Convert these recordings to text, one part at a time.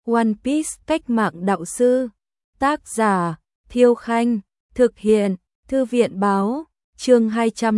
One Piece cách mạng đạo sư. Tác giả Thiêu Khanh. Thực hiện Thư viện Báo. Chương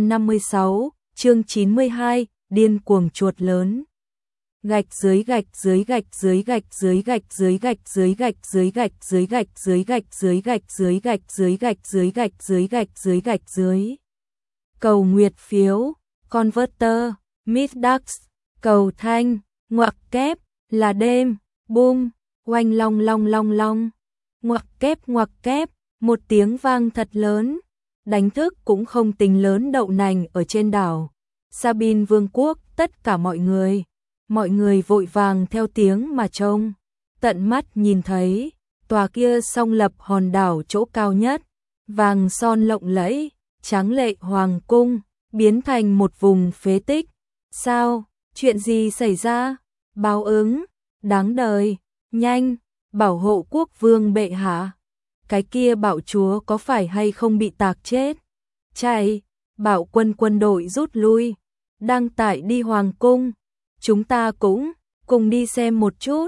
256, chương 92, điên cuồng chuột lớn. Gạch dưới gạch dưới gạch dưới gạch dưới gạch dưới gạch dưới gạch dưới gạch dưới gạch dưới gạch dưới gạch dưới gạch dưới gạch dưới gạch dưới gạch dưới gạch dưới. Cầu nguyệt phiếu, Converter, Middags, cầu thanh, ngoặc kép, là đêm, boom, oanh long long long long. Ngoặc kép, một tiếng vang thật lớn, đánh thức cũng không tính lớn đậu nành ở trên đảo Sabine Vương quốc tất cả mọi người vội vàng theo tiếng mà trông, tận mắt nhìn thấy, tòa kia song lập hòn đảo chỗ cao nhất, vàng son lộng lẫy, tráng lệ hoàng cung, biến thành một vùng phế tích. Sao? Chuyện gì xảy ra? Báo ứng, đáng đời, nhanh, bảo hộ quốc vương bệ hạ. Cái kia bạo chúa có phải hay không bị tạc chết? Chạy, bảo quân đội rút lui, đang tại đi hoàng cung. Chúng ta cũng cùng đi xem một chút.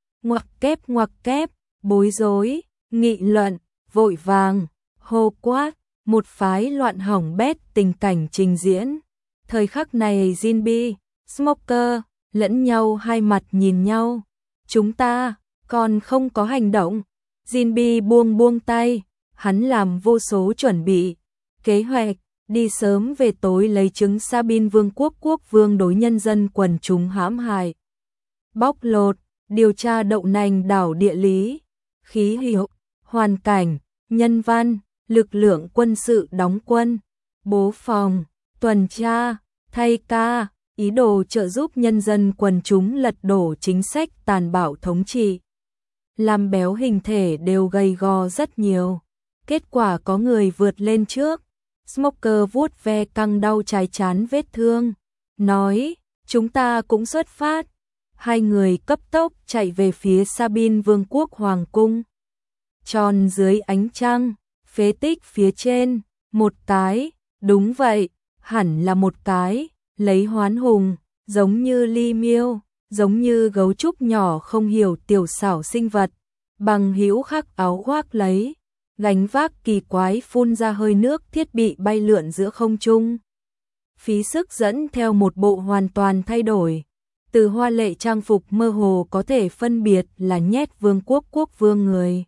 Ngoặc kép, bối rối, nghị luận, vội vàng, hô quát, một phái loạn hỏng bét tình cảnh trình diễn. Thời khắc này Jinbe, Smoker, lẫn nhau hai mặt nhìn nhau. Chúng ta còn không có hành động. Jinbe buông tay, hắn làm vô số chuẩn bị, kế hoạch, đi sớm về tối lấy chứng Sabine Vương quốc quốc vương đối nhân dân quần chúng hãm hại, bóc lột, điều tra đậu nành đảo địa lý, khí hậu, hoàn cảnh, nhân văn, lực lượng quân sự đóng quân, bố phòng, tuần tra, thay ca, ý đồ trợ giúp nhân dân quần chúng lật đổ chính sách tàn bạo thống trị. Làm béo hình thể đều gầy gò rất nhiều. Kết quả có người vượt lên trước. Smoker vuốt ve căng đau trái chán vết thương, nói, chúng ta cũng xuất phát. Hai người cấp tốc chạy về phía Sabine Vương quốc hoàng cung. Tròn dưới ánh trăng, phế tích phía trên, một cái, đúng vậy, hẳn là một cái, lấy hoán hùng, giống như ly miêu, giống như gấu trúc nhỏ không hiểu tiểu xảo sinh vật, bằng hữu khắc áo khoác lấy, gánh vác kỳ quái phun ra hơi nước thiết bị bay lượn giữa không trung. Phí sức dẫn theo một bộ hoàn toàn thay đổi, từ hoa lệ trang phục mơ hồ có thể phân biệt là nhét vương quốc quốc vương người.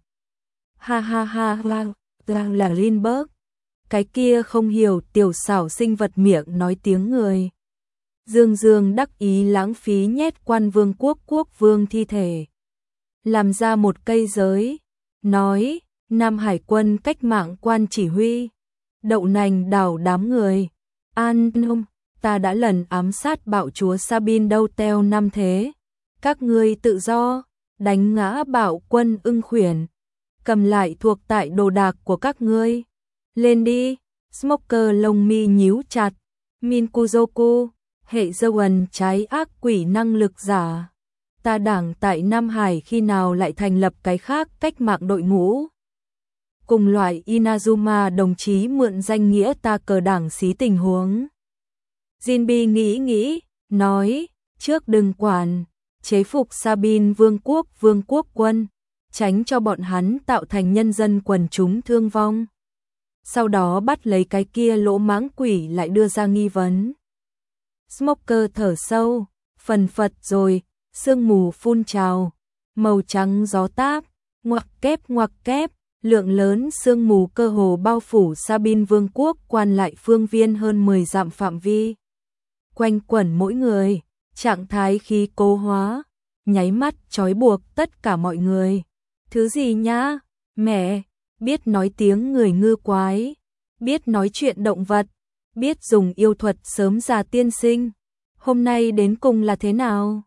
Ha là Lindbergh, cái kia không hiểu tiểu xảo sinh vật miệng nói tiếng người. Dương đắc ý lãng phí nhét quan vương quốc quốc vương thi thể. Làm ra một cây giới, nói, Nam Hải quân cách mạng quan chỉ huy, đậu nành đảo đám người. An nông, ta đã lần ám sát bạo chúa Sabine đâu teo năm thế. Các ngươi tự do, đánh ngã bạo quân ưng khuyển, cầm lại thuộc tại đồ đạc của các ngươi. Lên đi, Smoker lông mi nhíu chặt, Minkuzoku, hệ dâu ẩn trái ác quỷ năng lực giả. Ta đảng tại Nam Hải khi nào lại thành lập cái khác cách mạng đội ngũ. Cùng loại Inazuma đồng chí mượn danh nghĩa ta cờ đảng xí tình huống. Jinbe nghĩ, nói, trước đừng quản, chế phục Sabine Vương quốc quân, tránh cho bọn hắn tạo thành nhân dân quần chúng thương vong. Sau đó bắt lấy cái kia lỗ mãng quỷ lại đưa ra nghi vấn. Smoker thở sâu, phần phật rồi, sương mù phun trào, màu trắng gió táp, ngoặc kép, lượng lớn sương mù cơ hồ bao phủ Sabine Vương quốc quan lại phương viên hơn 10 dặm phạm vi. Quanh quẩn mỗi người, trạng thái khí cố hóa, nháy mắt trói buộc tất cả mọi người. Thứ gì nhá? Mẹ, biết nói tiếng người ngư quái, biết nói chuyện động vật, biết dùng yêu thuật sớm già tiên sinh. Hôm nay đến cùng là thế nào?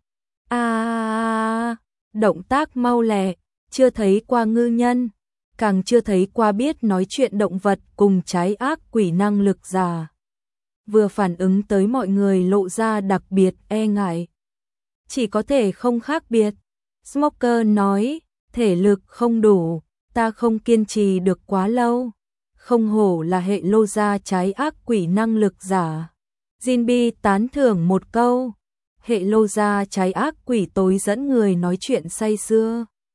Động tác mau lẹ, chưa thấy qua ngư nhân, càng chưa thấy qua biết nói chuyện động vật cùng trái ác quỷ năng lực giả. Vừa phản ứng tới mọi người lộ ra đặc biệt e ngại. Chỉ có thể không khác biệt. Smoker nói, thể lực không đủ, ta không kiên trì được quá lâu. Không hổ là hệ lô gia trái ác quỷ năng lực giả. Jinbe tán thưởng một câu. Hệ lô gia trái ác quỷ tối dẫn người nói chuyện say sưa.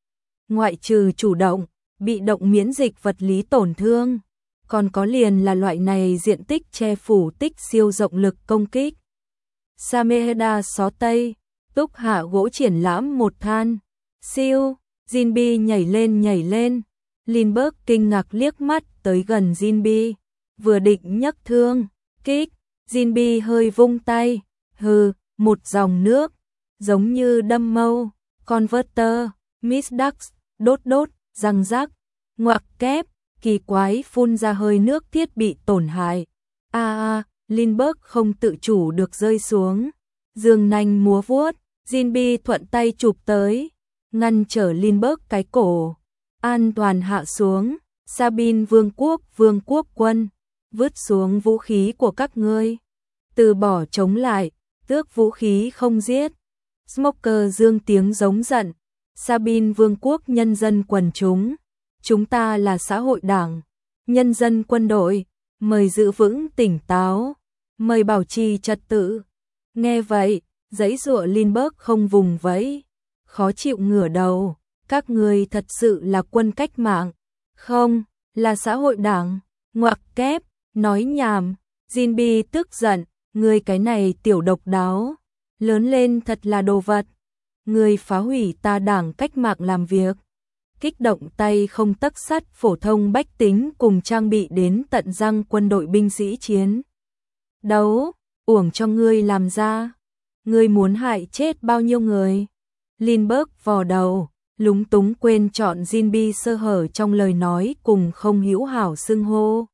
ngoại trừ chủ động, bị động miễn dịch vật lý tổn thương, còn có liền là loại này diện tích che phủ tích siêu rộng lực công kích. Sameheda xó tây, túc hạ gỗ triển lãm một than, siêu, Jinbi nhảy lên, Lindbergh kinh ngạc liếc mắt tới gần Jinbi, vừa định nhấc thương, kích, Jinbi hơi vung tay, hừ, một dòng nước, giống như đâm mâu, converter, Miss Ducks, đốt, răng rắc, ngoặc kép, kỳ quái phun ra hơi nước thiết bị tổn hại. Lindbergh không tự chủ được rơi xuống, dương nanh múa vuốt, Jinbi thuận tay chụp tới, ngăn trở Lindbergh cái cổ, an toàn hạ xuống, Sabin vương quốc quân, vứt xuống vũ khí của các ngươi, từ bỏ chống lại, tước vũ khí không giết. Smoker dương tiếng giống giận, Sabin vương quốc nhân dân quần chúng ta là xã hội đảng, nhân dân quân đội, mời giữ vững tỉnh táo, mời bảo trì trật tự. Nghe vậy, giãy giụa Lindbergh không vùng vẫy, khó chịu ngửa đầu, các ngươi thật sự là quân cách mạng, không, là xã hội đảng, ngoặc kép, nói nhảm, Jinbi tức giận, ngươi cái này tiểu độc đáo, lớn lên thật là đồ vật, ngươi phá hủy ta đảng cách mạng làm việc. Kích động tay không tấc sắt phổ thông bách tính cùng trang bị đến tận răng quân đội binh sĩ chiến đấu, uổng cho ngươi làm ra, ngươi muốn hại chết bao nhiêu người. Lindbergh vò đầu, lúng túng quên chọn Jinbi sơ hở trong lời nói cùng không hữu hảo xưng hô.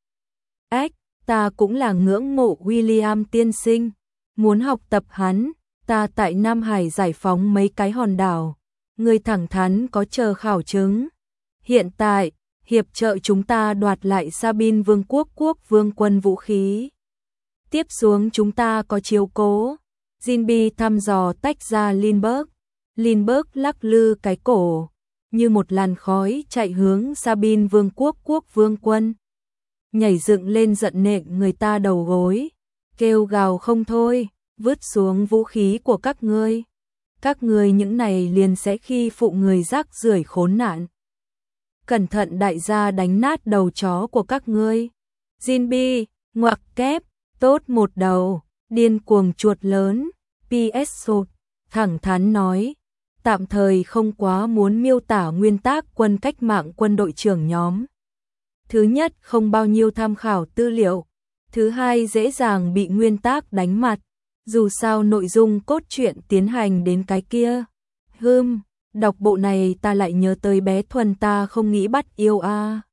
Ta cũng là ngưỡng mộ William tiên sinh, muốn học tập hắn, ta tại Nam Hải giải phóng mấy cái hòn đảo. Người thẳng thắn có chờ khảo chứng. Hiện tại, hiệp trợ chúng ta đoạt lại Sabin vương quốc vương quân vũ khí. Tiếp xuống chúng ta có chiếu cố. Jinbi thăm dò tách ra Lindbergh. Lindbergh lắc lư cái cổ, như một làn khói chạy hướng Sabin vương quốc vương quân. Nhảy dựng lên giận nện người ta đầu gối, kêu gào không thôi, vứt xuống vũ khí của các ngươi. Các ngươi những này liền sẽ khi phụ người rác rưởi khốn nạn. Cẩn thận đại gia đánh nát đầu chó của các ngươi. Jinbi, ngoặc kép, tốt một đầu, điên cuồng chuột lớn, PS sột, thẳng thắn nói, tạm thời không quá muốn miêu tả nguyên tắc quân cách mạng quân đội trưởng nhóm. Thứ nhất không bao nhiêu tham khảo tư liệu, thứ hai dễ dàng bị nguyên tắc đánh mặt. Dù sao nội dung cốt truyện tiến hành đến cái kia. Đọc bộ này ta lại nhớ tới bé Thuần ta không nghĩ bắt yêu a.